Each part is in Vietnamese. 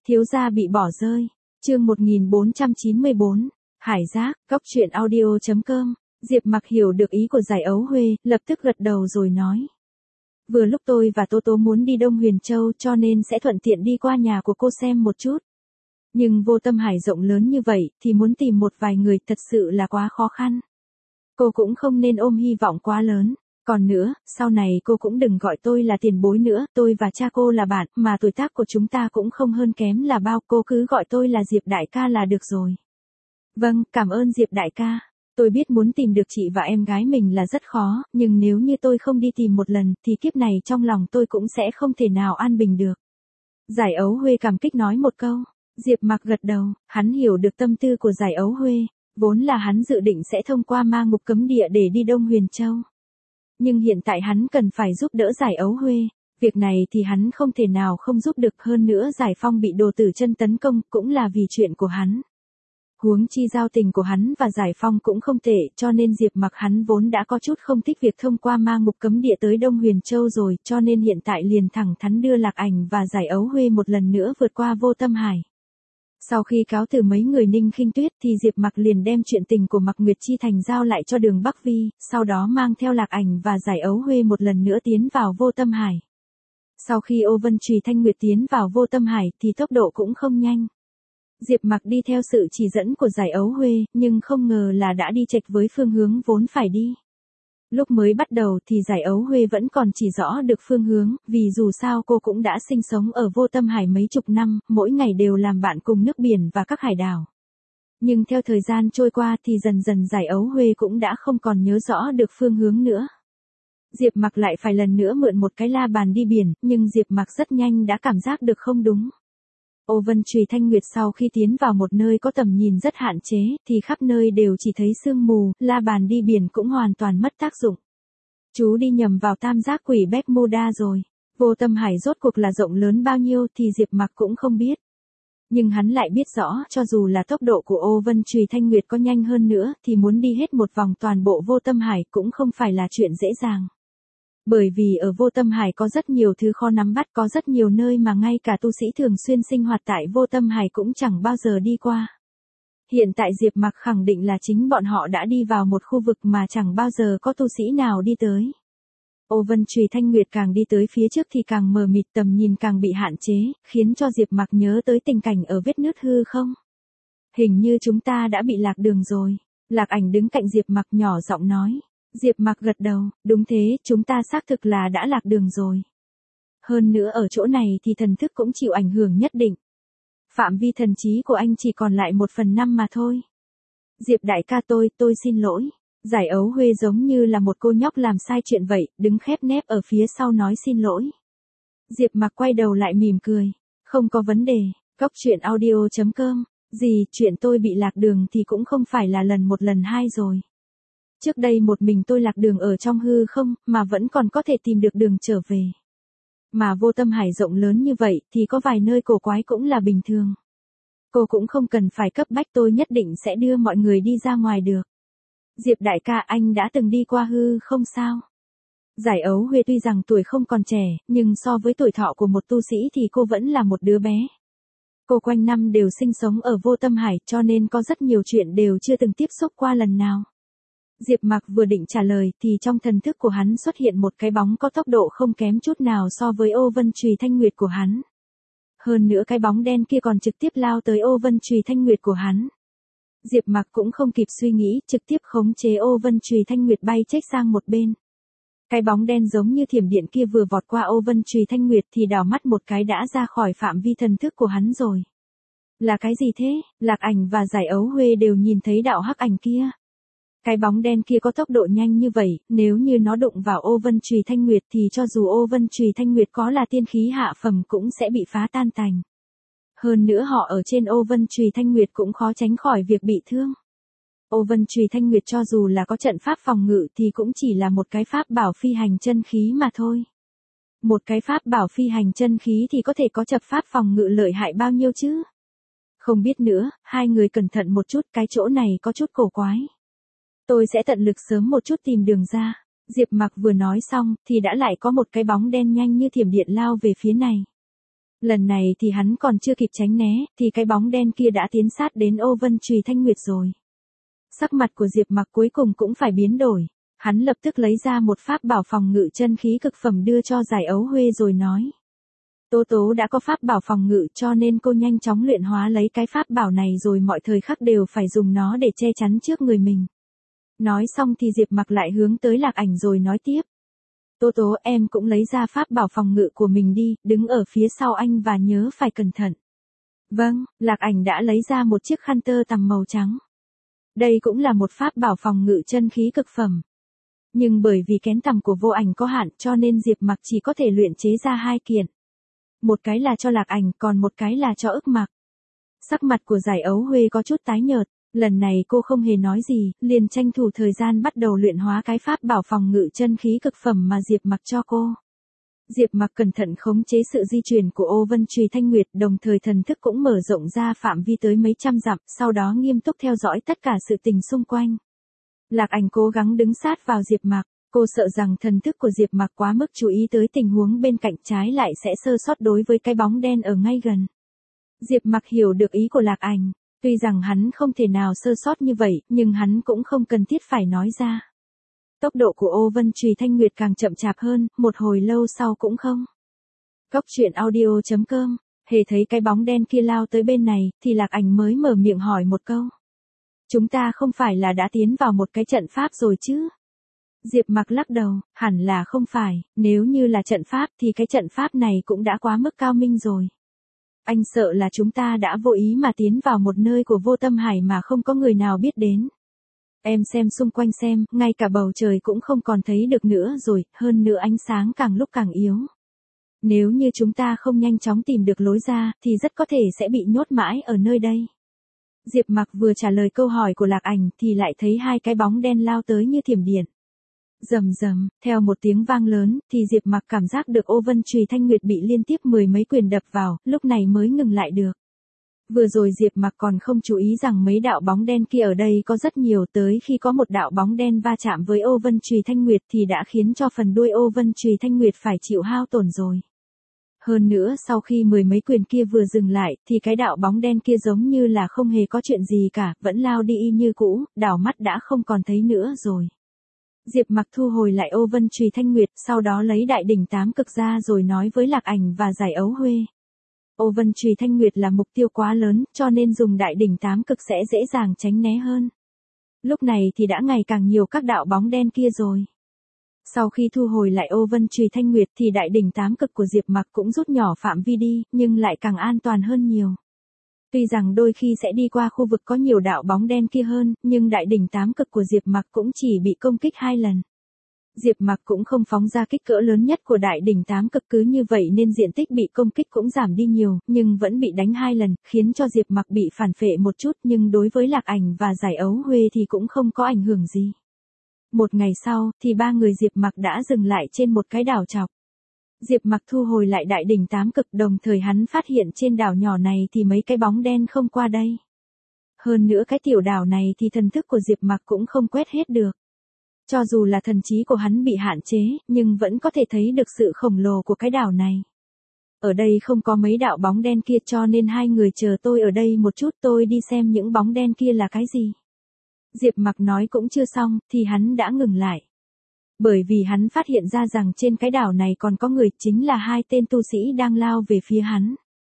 Thiếu gia bị bỏ rơi. Chương 1494. Hải Giác, Góc truyện audio.com. Diệp Mặc hiểu được ý của Giải Ấu Huê, lập tức gật đầu rồi nói. Vừa lúc tôi và Tô Tố muốn đi Đông Huyền Châu cho nên sẽ thuận tiện đi qua nhà của cô xem một chút. Nhưng Vô Tâm Hải rộng lớn như vậy thì muốn tìm một vài người thật sự là quá khó khăn. Cô cũng không nên ôm hy vọng quá lớn. Còn nữa, sau này cô cũng đừng gọi tôi là tiền bối nữa, tôi và cha cô là bạn, mà tuổi tác của chúng ta cũng không hơn kém là bao, cô cứ gọi tôi là Diệp đại ca là được rồi. Vâng, cảm ơn Diệp đại ca. Tôi biết muốn tìm được chị và em gái mình là rất khó, nhưng nếu như tôi không đi tìm một lần thì kiếp này trong lòng tôi cũng sẽ không thể nào an bình được. Giải Ấu Huê cảm kích nói một câu. Diệp Mặc gật đầu, hắn hiểu được tâm tư của Giải Ấu Huê, vốn là hắn dự định sẽ thông qua ma ngục cấm địa để đi Đông Huyền Châu. Nhưng hiện tại hắn cần phải giúp đỡ Giải Ấu Huê, việc này thì hắn không thể nào không giúp được, hơn nữa Giải Phong bị Đồ Tử Chân tấn công cũng là vì chuyện của hắn. Huống chi giao tình của hắn và Giải Phong cũng không tệ, cho nên Diệp Mặc hắn vốn đã có chút không thích việc thông qua ma ngục cấm địa tới Đông Huyền Châu rồi, cho nên hiện tại liền thẳng thắn đưa Lạc Ảnh và Giải Ấu Huê một lần nữa vượt qua Vô Tâm Hải. Sau khi cáo từ mấy người Ninh Khinh Tuyết thì Diệp Mặc liền đem chuyện tình của Mạc Nguyệt Chi Thành giao lại cho Đường Bắc Vi, sau đó mang theo Lạc Ảnh và Giải Ấu Huê một lần nữa tiến vào Vô Tâm Hải. Sau khi Ô Vân Trùy Thanh Nguyệt tiến vào Vô Tâm Hải thì tốc độ cũng không nhanh. Diệp Mặc đi theo sự chỉ dẫn của Giải Ấu Huê, nhưng không ngờ là đã đi chệch với phương hướng vốn phải đi. Lúc mới bắt đầu thì Giải Ấu Huê vẫn còn chỉ rõ được phương hướng, vì dù sao cô cũng đã sinh sống ở Vô Tâm Hải mấy chục năm, mỗi ngày đều làm bạn cùng nước biển và các hải đảo. Nhưng theo thời gian trôi qua thì dần dần Giải Ấu Huê cũng đã không còn nhớ rõ được phương hướng nữa. Diệp Mặc lại phải lần nữa mượn một cái la bàn đi biển, nhưng Diệp Mặc rất nhanh đã cảm giác được không đúng. Ô Vân Trùy Thanh Nguyệt sau khi tiến vào một nơi có tầm nhìn rất hạn chế, thì khắp nơi đều chỉ thấy sương mù, la bàn đi biển cũng hoàn toàn mất tác dụng. Chú đi nhầm vào tam giác quỷ Bermuda rồi. Vô Tâm Hải rốt cuộc là rộng lớn bao nhiêu thì Diệp Mặc cũng không biết. Nhưng hắn lại biết rõ, cho dù là tốc độ của Ô Vân Trùy Thanh Nguyệt có nhanh hơn nữa, thì muốn đi hết một vòng toàn bộ Vô Tâm Hải cũng không phải là chuyện dễ dàng. Bởi vì ở Vô Tâm Hải có rất nhiều thứ khó nắm bắt, có rất nhiều nơi mà ngay cả tu sĩ thường xuyên sinh hoạt tại Vô Tâm Hải cũng chẳng bao giờ đi qua. Hiện tại Diệp Mặc khẳng định là chính bọn họ đã đi vào một khu vực mà chẳng bao giờ có tu sĩ nào đi tới. Ô Vân Trùy Thanh Nguyệt càng đi tới phía trước thì càng mờ mịt, tầm nhìn càng bị hạn chế, khiến cho Diệp Mặc nhớ tới tình cảnh ở vết nứt hư không. Hình như chúng ta đã bị lạc đường rồi. Lạc Ảnh đứng cạnh Diệp Mặc nhỏ giọng nói. Diệp Mặc gật đầu, đúng thế, chúng ta xác thực là đã lạc đường rồi. Hơn nữa ở chỗ này thì thần thức cũng chịu ảnh hưởng nhất định. Phạm vi thần trí của anh chỉ còn lại 1/5 mà thôi. Diệp đại ca tôi xin lỗi. Giải Ấu Huê giống như là một cô nhóc làm sai chuyện vậy, đứng khép nép ở phía sau nói xin lỗi. Diệp Mặc quay đầu lại mỉm cười. Không có vấn đề, Góc truyện audio.com. Gì, chuyện tôi bị lạc đường thì cũng không phải là lần một lần hai rồi. Trước đây một mình tôi lạc đường ở trong hư không, mà vẫn còn có thể tìm được đường trở về. Mà Vô Tâm Hải rộng lớn như vậy, thì có vài nơi cổ quái cũng là bình thường. Cô cũng không cần phải cấp bách tôi nhất định sẽ đưa mọi người đi ra ngoài được. Diệp đại ca, anh đã từng đi qua hư không sao? Giải Ấu Huê tuy rằng tuổi không còn trẻ, nhưng so với tuổi thọ của một tu sĩ thì cô vẫn là một đứa bé. Cô quanh năm đều sinh sống ở Vô Tâm Hải, cho nên có rất nhiều chuyện đều chưa từng tiếp xúc qua lần nào. Diệp Mặc vừa định trả lời thì trong thần thức của hắn xuất hiện một cái bóng có tốc độ không kém chút nào so với Ô Vân Trùy Thanh Nguyệt của hắn. Hơn nữa cái bóng đen kia còn trực tiếp lao tới Ô Vân Trùy Thanh Nguyệt của hắn. Diệp Mặc cũng không kịp suy nghĩ, trực tiếp khống chế Ô Vân Trùy Thanh Nguyệt bay chếch sang một bên. Cái bóng đen giống như thiểm điện kia vừa vọt qua Ô Vân Trùy Thanh Nguyệt thì đảo mắt một cái đã ra khỏi phạm vi thần thức của hắn rồi. Là cái gì thế? Lạc Ảnh và Giải Ấu Huê đều nhìn thấy đạo hắc ảnh kia. Cái bóng đen kia có tốc độ nhanh như vậy, nếu như nó đụng vào Ô Vân Trùy Thanh Nguyệt thì cho dù Ô Vân Trùy Thanh Nguyệt có là tiên khí hạ phẩm cũng sẽ bị phá tan tành. Hơn nữa họ ở trên Ô Vân Trùy Thanh Nguyệt cũng khó tránh khỏi việc bị thương. Ô Vân Trùy Thanh Nguyệt cho dù là có trận pháp phòng ngự thì cũng chỉ là một cái pháp bảo phi hành chân khí mà thôi. Một cái pháp bảo phi hành chân khí thì có thể có trận pháp phòng ngự lợi hại bao nhiêu chứ? Không biết nữa, hai người cẩn thận một chút, cái chỗ này có chút cổ quái. Tôi sẽ tận lực sớm một chút tìm đường ra. Diệp Mặc vừa nói xong thì đã lại có một cái bóng đen nhanh như thiểm điện lao về phía này. Lần này thì hắn còn chưa kịp tránh né, thì cái bóng đen kia đã tiến sát đến Ô Vân Trùy Thanh Nguyệt rồi. Sắc mặt của Diệp Mặc cuối cùng cũng phải biến đổi. Hắn lập tức lấy ra một pháp bảo phòng ngự chân khí cực phẩm đưa cho Giải Ấu Huê rồi nói. Tố Tố đã có pháp bảo phòng ngự cho nên cô nhanh chóng luyện hóa lấy cái pháp bảo này rồi mọi thời khắc đều phải dùng nó để che chắn trước người mình. Nói xong thì Diệp Mặc lại hướng tới Lạc Ảnh rồi nói tiếp. Tố Tố em cũng lấy ra pháp bảo phòng ngự của mình đi, đứng ở phía sau anh và nhớ phải cẩn thận. Vâng, Lạc Ảnh đã lấy ra một chiếc khăn tơ tằm màu trắng. Đây cũng là một pháp bảo phòng ngự chân khí cực phẩm. Nhưng bởi vì kén tằm của Vô Ảnh có hạn cho nên Diệp Mặc chỉ có thể luyện chế ra 2 kiện. Một cái là cho Lạc Ảnh, còn một cái là cho Ức Mặc. Sắc mặt của Giải Ấu Huê có chút tái nhợt, lần này cô không hề nói gì, liền tranh thủ thời gian bắt đầu luyện hóa cái pháp bảo phòng ngự chân khí cực phẩm mà Diệp Mặc cho cô. Diệp Mặc cẩn thận khống chế sự di chuyển của Ô Vân Trùy Thanh Nguyệt, đồng thời thần thức cũng mở rộng ra phạm vi tới mấy trăm dặm, sau đó nghiêm túc theo dõi tất cả sự tình xung quanh. Lạc Ảnh cố gắng đứng sát vào Diệp Mặc, cô sợ rằng thần thức của Diệp Mặc quá mức chú ý tới tình huống bên cạnh trái lại sẽ sơ sót đối với cái bóng đen ở ngay gần. Diệp Mặc hiểu được ý của Lạc Ảnh, tuy rằng hắn không thể nào sơ sót như vậy, nhưng hắn cũng không cần thiết phải nói ra. Tốc độ của Ô Vân Trùy Thanh Nguyệt càng chậm chạp hơn, một hồi lâu sau cũng không. Cốc truyện audio.com, hề thấy cái bóng đen kia lao tới bên này, thì Lạc Ảnh mới mở miệng hỏi một câu. Chúng ta không phải là đã tiến vào một cái trận pháp rồi chứ? Diệp Mặc lắc đầu, hẳn là không phải, nếu như là trận pháp thì cái trận pháp này cũng đã quá mức cao minh rồi. Anh sợ là chúng ta đã vô ý mà tiến vào một nơi của Vô Tâm Hải mà không có người nào biết đến. Em xem xung quanh xem, ngay cả bầu trời cũng không còn thấy được nữa rồi, hơn nữa ánh sáng càng lúc càng yếu. Nếu như chúng ta không nhanh chóng tìm được lối ra, thì rất có thể sẽ bị nhốt mãi ở nơi đây. Diệp Mặc vừa trả lời câu hỏi của Lạc Ảnh thì lại thấy 2 cái bóng đen lao tới như thiểm điện. Rầm rầm, theo một tiếng vang lớn, thì Diệp Mặc cảm giác được Ô Vân Trùy Thanh Nguyệt bị liên tiếp 10 mấy quyền đập vào, lúc này mới ngừng lại được. Vừa rồi Diệp Mặc còn không chú ý rằng mấy đạo bóng đen kia ở đây có rất nhiều, tới khi có một đạo bóng đen va chạm với Ô Vân Trùy Thanh Nguyệt thì đã khiến cho phần đuôi Ô Vân Trùy Thanh Nguyệt phải chịu hao tổn rồi. Hơn nữa sau khi 10 mấy quyền kia vừa dừng lại, thì cái đạo bóng đen kia giống như là không hề có chuyện gì cả, vẫn lao đi y như cũ, đảo mắt đã không còn thấy nữa rồi. Diệp Mặc thu hồi lại Ô Vân Trùy Thanh Nguyệt, sau đó lấy đại đỉnh 8 cực ra rồi nói với Lạc Ảnh và Giải Ấu Huê. Ô Vân Trùy Thanh Nguyệt là mục tiêu quá lớn, cho nên dùng đại đỉnh 8 cực sẽ dễ dàng tránh né hơn. Lúc này thì đã ngày càng nhiều các đạo bóng đen kia rồi. Sau khi thu hồi lại Ô Vân Trùy Thanh Nguyệt thì đại đỉnh 8 cực của Diệp Mặc cũng rút nhỏ phạm vi đi, nhưng lại càng an toàn hơn nhiều. Tuy rằng đôi khi sẽ đi qua khu vực có nhiều đạo bóng đen kia hơn, nhưng đại đỉnh 8 cực của Diệp Mặc cũng chỉ bị công kích 2 lần. Diệp Mặc cũng không phóng ra kích cỡ lớn nhất của đại đỉnh 8 cực, cứ như vậy nên diện tích bị công kích cũng giảm đi nhiều, nhưng vẫn bị đánh 2 lần, khiến cho Diệp Mặc bị phản phệ một chút, nhưng đối với Lạc Ảnh và Giải Ấu Huê thì cũng không có ảnh hưởng gì. Một ngày sau, thì 3 người Diệp Mặc đã dừng lại trên một cái đảo chọc. Diệp Mặc thu hồi lại đại đỉnh 8 cực, đồng thời hắn phát hiện trên đảo nhỏ này thì mấy cái bóng đen không qua đây. Hơn nữa cái tiểu đảo này thì thần thức của Diệp Mặc cũng không quét hết được. Cho dù là thần trí của hắn bị hạn chế, nhưng vẫn có thể thấy được sự khổng lồ của cái đảo này. Ở đây không có mấy đạo bóng đen kia cho nên 2 người chờ tôi ở đây một chút, tôi đi xem những bóng đen kia là cái gì. Diệp Mặc nói cũng chưa xong, thì hắn đã ngừng lại. Bởi vì hắn phát hiện ra rằng trên cái đảo này còn có người, chính là 2 tên tu sĩ đang lao về phía hắn.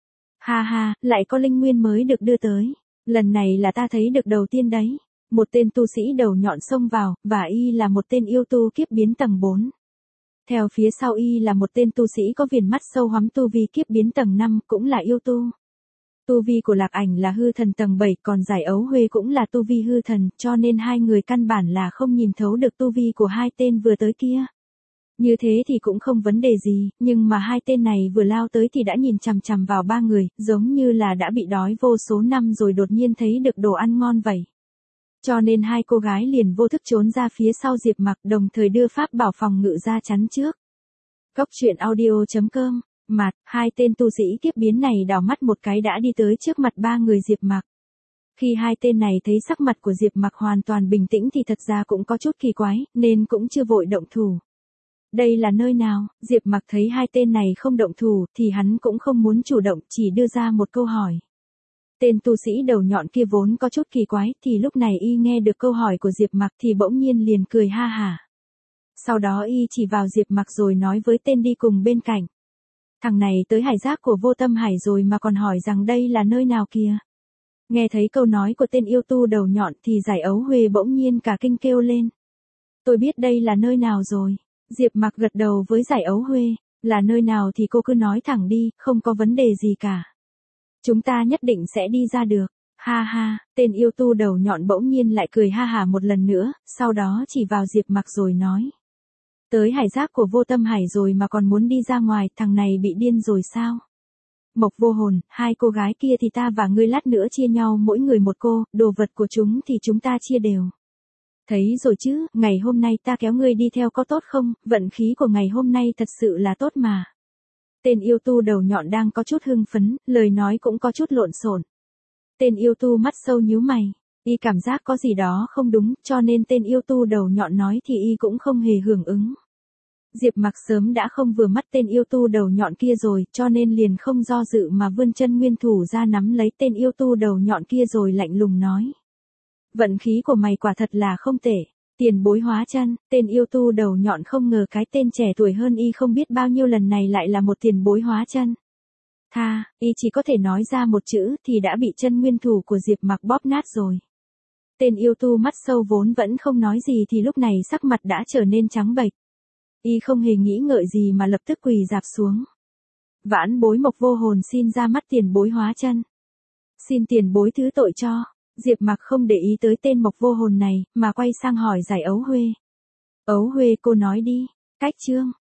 Ha ha, lại có linh nguyên mới được đưa tới. Lần này là ta thấy được đầu tiên đấy. Một tên tu sĩ đầu nhọn xông vào, và y là một tên yêu tu kiếp biến tầng 4. Theo phía sau y là một tên tu sĩ có viền mắt sâu hoắm tu vi kiếp biến tầng 5, cũng là yêu tu. Tu vi của Lạc Ảnh là hư thần tầng 7, còn Giải Ấu Huê cũng là tu vi hư thần, cho nên 2 người căn bản là không nhìn thấu được tu vi của 2 tên vừa tới kia. Như thế thì cũng không vấn đề gì, nhưng mà 2 tên này vừa lao tới thì đã nhìn chằm chằm vào 3 người, giống như là đã bị đói vô số năm rồi đột nhiên thấy được đồ ăn ngon vậy. Cho nên 2 cô gái liền vô thức trốn ra phía sau Diệp Mặc, đồng thời đưa pháp bảo phòng ngự ra chắn trước. Cốc truyện audio.com, mặt, 2 tên tu sĩ kiếp biến này đảo mắt một cái đã đi tới trước mặt 3 người Diệp Mặc. Khi 2 tên này thấy sắc mặt của Diệp Mặc hoàn toàn bình tĩnh thì thật ra cũng có chút kỳ quái, nên cũng chưa vội động thủ. Đây là nơi nào? Diệp Mặc thấy hai tên này không động thủ thì hắn cũng không muốn chủ động, chỉ đưa ra một câu hỏi. Tên tu sĩ đầu nhọn kia vốn có chút kỳ quái thì lúc này y nghe được câu hỏi của Diệp Mặc thì bỗng nhiên liền cười ha hả. Sau đó y chỉ vào Diệp Mặc rồi nói với tên đi cùng bên cạnh. Thằng này tới hải giác của Vô Tâm Hải rồi mà còn hỏi rằng đây là nơi nào kìa. Nghe thấy câu nói của tên yêu tu đầu nhọn thì Giải Ấu Huê bỗng nhiên cả kinh kêu lên. Tôi biết đây là nơi nào rồi. Diệp Mặc gật đầu với Giải Ấu Huê. Là nơi nào thì cô cứ nói thẳng đi, không có vấn đề gì cả. Chúng ta nhất định sẽ đi ra được. Ha ha, tên yêu tu đầu nhọn bỗng nhiên lại cười ha hả một lần nữa, sau đó chỉ vào Diệp Mặc rồi nói. Tới hải giác của Vô Tâm Hải rồi mà còn muốn đi ra ngoài, thằng này bị điên rồi sao? Mộc Vô Hồn, hai cô gái kia thì ta và ngươi lát nữa chia nhau mỗi người một cô, đồ vật của chúng thì chúng ta chia đều. Thấy rồi chứ, ngày hôm nay ta kéo ngươi đi theo có tốt không, vận khí của ngày hôm nay thật sự là tốt mà. Tên yêu tu đầu nhọn đang có chút hưng phấn, lời nói cũng có chút lộn xộn. Tên yêu tu mắt sâu nhíu mày, y cảm giác có gì đó không đúng, cho nên tên yêu tu đầu nhọn nói thì y cũng không hề hưởng ứng. Diệp Mặc sớm đã không vừa mắt tên yêu tu đầu nhọn kia rồi, cho nên liền không do dự mà vươn chân nguyên thủ ra nắm lấy tên yêu tu đầu nhọn kia rồi lạnh lùng nói. Vận khí của mày quả thật là không tệ. Tiền bối hóa chân, tên yêu tu đầu nhọn không ngờ cái tên trẻ tuổi hơn y không biết bao nhiêu lần này lại là một tiền bối hóa chân. Tha, y chỉ có thể nói ra một chữ thì đã bị chân nguyên thủ của Diệp Mặc bóp nát rồi. Tên yêu tu mắt sâu vốn vẫn không nói gì thì lúc này sắc mặt đã trở nên trắng bệch. Y không hề nghĩ ngợi gì mà lập tức quỳ rạp xuống. Vãn bối Mộc Vô Hồn xin ra mắt tiền bối hóa chân. Xin tiền bối thứ tội cho. Diệp Mặc không để ý tới tên Mộc Vô Hồn này, mà quay sang hỏi Giải Ấu Huê. Ấu Huê cô nói đi, cách chương.